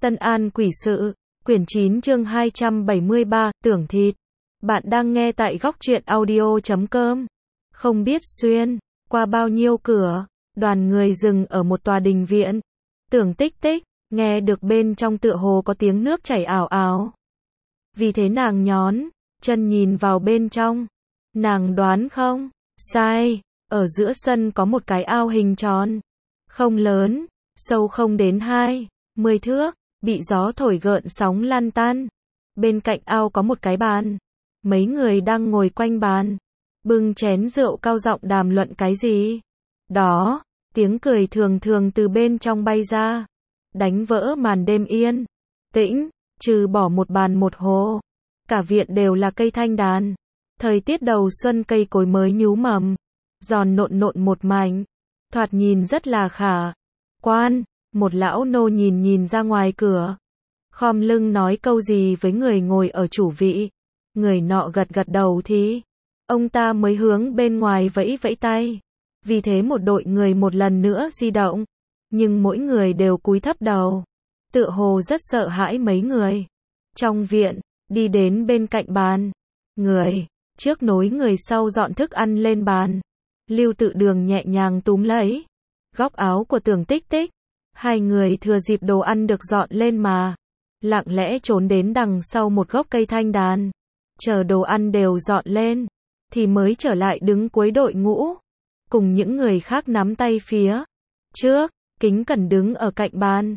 Tân An Quỷ Sự, quyển 9 chương 273, Tưởng Thịt. Bạn đang nghe tại góc truyện audio.com. Không biết xuyên qua bao nhiêu cửa, đoàn người dừng ở một tòa đình viện. Tưởng Tích Tích nghe được bên trong tựa hồ có tiếng nước chảy ào ào. Vì thế nàng nhón chân nhìn vào bên trong. Nàng đoán không sai, ở giữa sân có một cái ao hình tròn, không lớn, sâu không đến 20 thước, bị gió thổi gợn sóng lan tan. Bên cạnh ao có một cái bàn, mấy người đang ngồi quanh bàn, bưng chén rượu cao giọng đàm luận cái gì đó. Tiếng cười thường thường từ bên trong bay ra, đánh vỡ màn đêm yên tĩnh, trừ bỏ một bàn một hồ. Cả viện đều là cây thanh đàn. Thời tiết đầu xuân, cây cối mới nhú mầm, giòn nộn nộn một mảnh, thoạt nhìn rất là khả quan. Một lão nô nhìn ra ngoài cửa, khom lưng nói câu gì với người ngồi ở chủ vị. Người nọ gật gật đầu thì ông ta mới hướng bên ngoài vẫy vẫy tay. Vì thế một đội người một lần nữa di động, nhưng mỗi người đều cúi thấp đầu, tựa hồ rất sợ hãi. Mấy người trong viện đi đến bên cạnh bàn, người trước nối người sau dọn thức ăn lên bàn. Lưu Tự Đường nhẹ nhàng túm lấy góc áo của Tưởng Tích Tích. Hai người thừa dịp đồ ăn được dọn lên mà lặng lẽ trốn đến đằng sau một gốc cây thanh đàn, chờ đồ ăn đều dọn lên thì mới trở lại đứng cuối đội ngũ, cùng những người khác nắm tay phía trước, kính cẩn đứng ở cạnh bàn.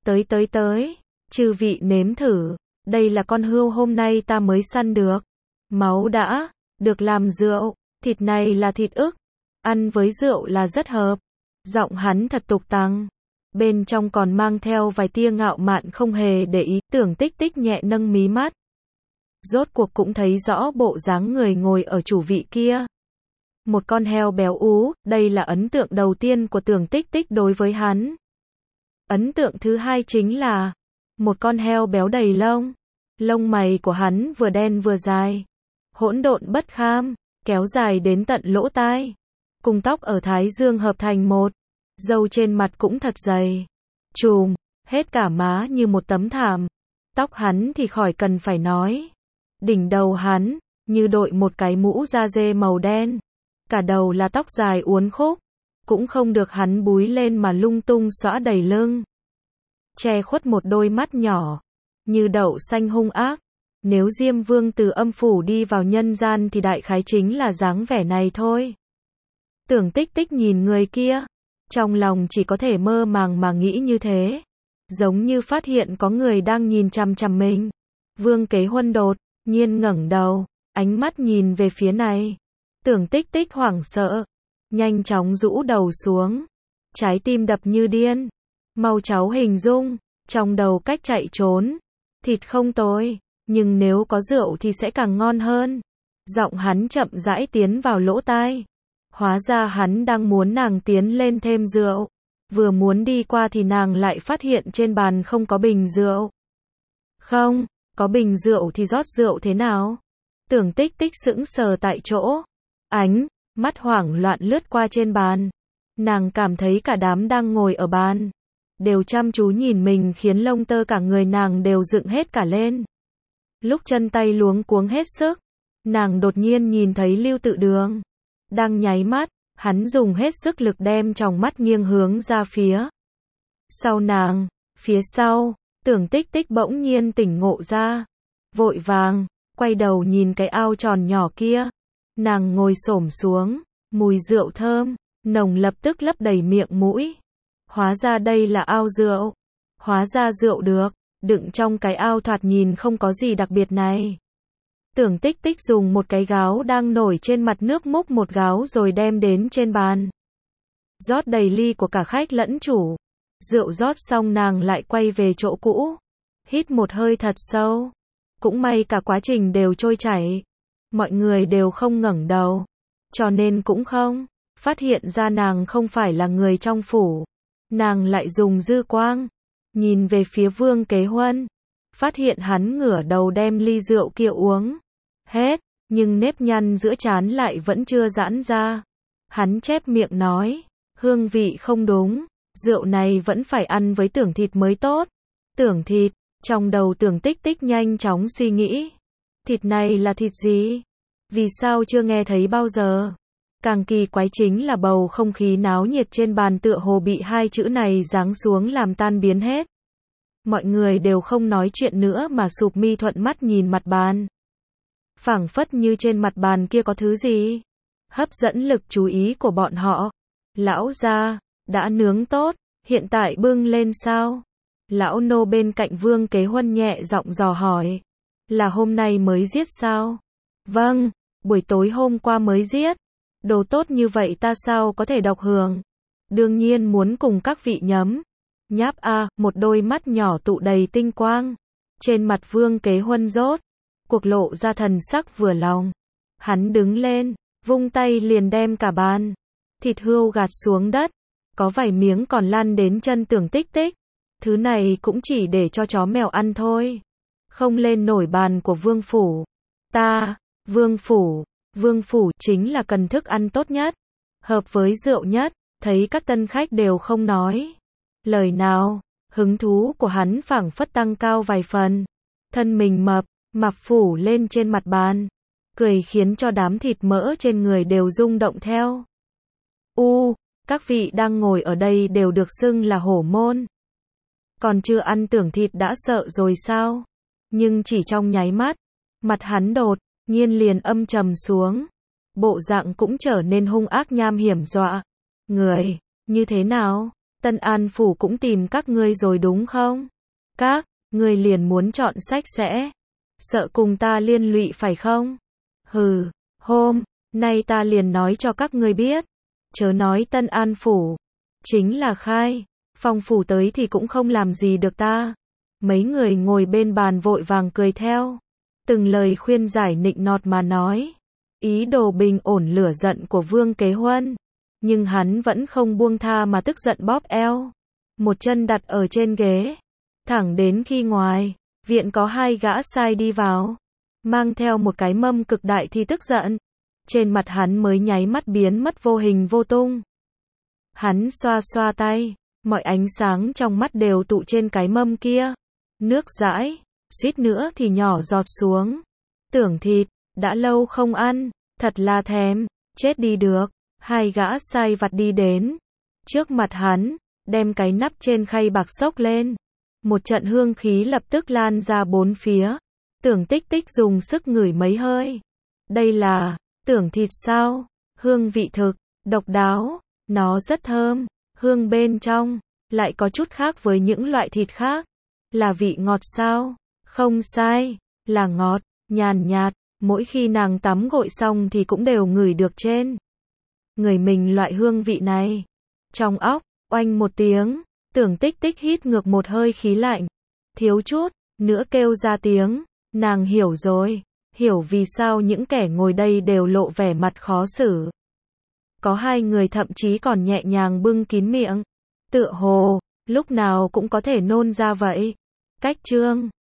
Tới, chư vị nếm thử, đây là con hươu hôm nay ta mới săn được, máu đã được làm rượu, thịt này là thịt ức, ăn với rượu là rất hợp. Giọng hắn thật tục tằng, bên trong còn mang theo vài tia ngạo mạn. Không hề để ý, Tưởng Tích Tích nhẹ nâng mí mắt, rốt cuộc cũng thấy rõ bộ dáng người ngồi ở chủ vị kia. Một con heo béo ú, đây là ấn tượng đầu tiên của Tưởng Tích Tích đối với hắn. Ấn tượng thứ hai chính là một con heo béo đầy lông. Lông mày của hắn vừa đen vừa dài, hỗn độn bất kham, kéo dài đến tận lỗ tai, cùng tóc ở thái dương hợp thành một. Râu trên mặt cũng thật dày, trùm hết cả má như một tấm thảm. Tóc hắn thì khỏi cần phải nói, đỉnh đầu hắn như đội một cái mũ da dê màu đen, cả đầu là tóc dài uốn khúc, cũng không được hắn búi lên mà lung tung xõa đầy lưng, che khuất một đôi mắt nhỏ như đậu xanh hung ác. Nếu Diêm Vương từ âm phủ đi vào nhân gian thì đại khái chính là dáng vẻ này thôi. Tưởng Tích Tích nhìn người kia, trong lòng chỉ có thể mơ màng mà nghĩ như thế, giống như phát hiện có người đang nhìn chằm chằm mình. Vương Kế Huân đột nhiên ngẩng đầu, ánh mắt nhìn về phía này. Tưởng Tích Tích hoảng sợ, nhanh chóng rũ đầu xuống, trái tim đập như điên. Mau cháu hình dung trong đầu cách chạy trốn. Thịt không tồi, nhưng nếu có rượu thì sẽ càng ngon hơn. Giọng hắn chậm rãi tiến vào lỗ tai. Hóa ra hắn đang muốn nàng tiến lên thêm rượu. Vừa muốn đi qua thì nàng lại phát hiện trên bàn không có bình rượu. Không có bình rượu thì rót rượu thế nào? Tưởng Tích Tích sững sờ tại chỗ, ánh mắt hoảng loạn lướt qua trên bàn. Nàng cảm thấy cả đám đang ngồi ở bàn đều chăm chú nhìn mình, khiến lông tơ cả người nàng đều dựng hết cả lên. Lúc chân tay luống cuống hết sức, nàng đột nhiên nhìn thấy Lưu Tự Đường đang nháy mắt. Hắn dùng hết sức lực đem tròng mắt nghiêng hướng ra phía sau nàng. Phía sau, Tưởng Tích Tích bỗng nhiên tỉnh ngộ ra, vội vàng quay đầu nhìn cái ao tròn nhỏ kia. Nàng ngồi xổm xuống, mùi rượu thơm nồng lập tức lấp đầy miệng mũi. Hóa ra đây là ao rượu. Hóa ra rượu được đựng trong cái ao thoạt nhìn không có gì đặc biệt này. Tưởng Tích Tích dùng một cái gáo đang nổi trên mặt nước múc một gáo rồi đem đến trên bàn, rót đầy ly của cả khách lẫn chủ. Rượu rót xong nàng lại quay về chỗ cũ, hít một hơi thật sâu. Cũng may cả quá trình đều trôi chảy, mọi người đều không ngẩng đầu, cho nên cũng không phát hiện ra nàng không phải là người trong phủ. Nàng lại dùng dư quang nhìn về phía Vương Kế Huân, phát hiện hắn ngửa đầu đem ly rượu kia uống hết, nhưng nếp nhăn giữa trán lại vẫn chưa giãn ra. Hắn chép miệng nói, hương vị không đúng, rượu này vẫn phải ăn với Tưởng Thịt mới tốt. Tưởng thịt, trong đầu Tưởng Tích Tích nhanh chóng suy nghĩ. Thịt này là thịt gì? Vì sao chưa nghe thấy bao giờ? Càng kỳ quái chính là bầu không khí náo nhiệt trên bàn tựa hồ bị hai chữ này giáng xuống làm tan biến hết. Mọi người đều không nói chuyện nữa mà sụp mi thuận mắt nhìn mặt bàn. Phảng phất như trên mặt bàn kia có thứ gì hấp dẫn lực chú ý của bọn họ. Lão gia, đã nướng tốt, hiện tại bưng lên sao? Lão nô bên cạnh Vương Kế Huân nhẹ giọng dò hỏi. Là hôm nay mới giết sao? Vâng, buổi tối hôm qua mới giết. Đồ tốt như vậy ta sao có thể độc hưởng? Đương nhiên muốn cùng các vị nhấm. Nháp a, một đôi mắt nhỏ tụ đầy tinh quang. Trên mặt Vương Kế Huân rốt cuộc lộ ra thần sắc vừa lòng. Hắn đứng lên, vung tay liền đem cả bàn thịt hươu gạt xuống đất. Có vài miếng còn lăn đến chân Tưởng Tích Tích. Thứ này cũng chỉ để cho chó mèo ăn thôi. Không lên nổi bàn của Vương phủ. Vương phủ chính là cần thức ăn tốt nhất, hợp với rượu nhất. Thấy các tân khách đều không nói lời nào, hứng thú của hắn phảng phất tăng cao vài phần. Thân mình mập phủ lên trên mặt bàn, cười khiến cho đám thịt mỡ trên người đều rung động theo. Các vị đang ngồi ở đây đều được xưng là hổ môn. Còn chưa ăn tưởng thịt đã sợ rồi sao? Nhưng chỉ trong nháy mắt, mặt hắn đột nhiên liền âm trầm xuống. Bộ dạng cũng trở nên hung ác nham hiểm dọa người. Như thế nào? Tân An phủ cũng tìm các ngươi rồi đúng không? Các ngươi liền muốn chọn sách sẽ sợ cùng ta liên lụy phải không? Hừ, hôm nay ta liền nói cho các ngươi biết. Chớ nói Tân An phủ, chính là Khai Phong phủ tới thì cũng không làm gì được ta. Mấy người ngồi bên bàn vội vàng cười theo. Từng lời khuyên giải nịnh nọt mà nói. Ý đồ bình ổn lửa giận của Vương Kế Huân. Nhưng hắn vẫn không buông tha mà tức giận bóp eo. Một chân đặt ở trên ghế. Thẳng đến khi ngoài viện có hai gã sai đi vào. Mang theo một cái mâm cực đại thì tức giận. Trên mặt hắn mới nháy mắt biến mất vô hình vô tung. Hắn xoa xoa tay. Mọi ánh sáng trong mắt đều tụ trên cái mâm kia. Nước dãi, suýt nữa thì nhỏ giọt xuống. Tưởng thịt, đã lâu không ăn, thật là thèm, chết đi được. Hai gã sai vặt đi đến trước mặt hắn, đem cái nắp trên khay bạc xốc lên. Một trận hương khí lập tức lan ra bốn phía. Tưởng Tích Tích dùng sức ngửi mấy hơi. Đây là tưởng thịt sao? Hương vị thực độc đáo, nó rất thơm, hương bên trong lại có chút khác với những loại thịt khác. Là vị ngọt sao? Không sai, là ngọt, nhàn nhạt. Mỗi khi nàng tắm gội xong thì cũng đều ngửi được trên người mình loại hương vị này. Trong óc, oanh một tiếng, Tưởng Tích Tích hít ngược một hơi khí lạnh. Thiếu chút nữa kêu ra tiếng. Nàng hiểu rồi, hiểu vì sao những kẻ ngồi đây đều lộ vẻ mặt khó xử. Có hai người thậm chí còn nhẹ nhàng bưng kín miệng. Tựa hồ, lúc nào cũng có thể nôn ra vậy. Cách chương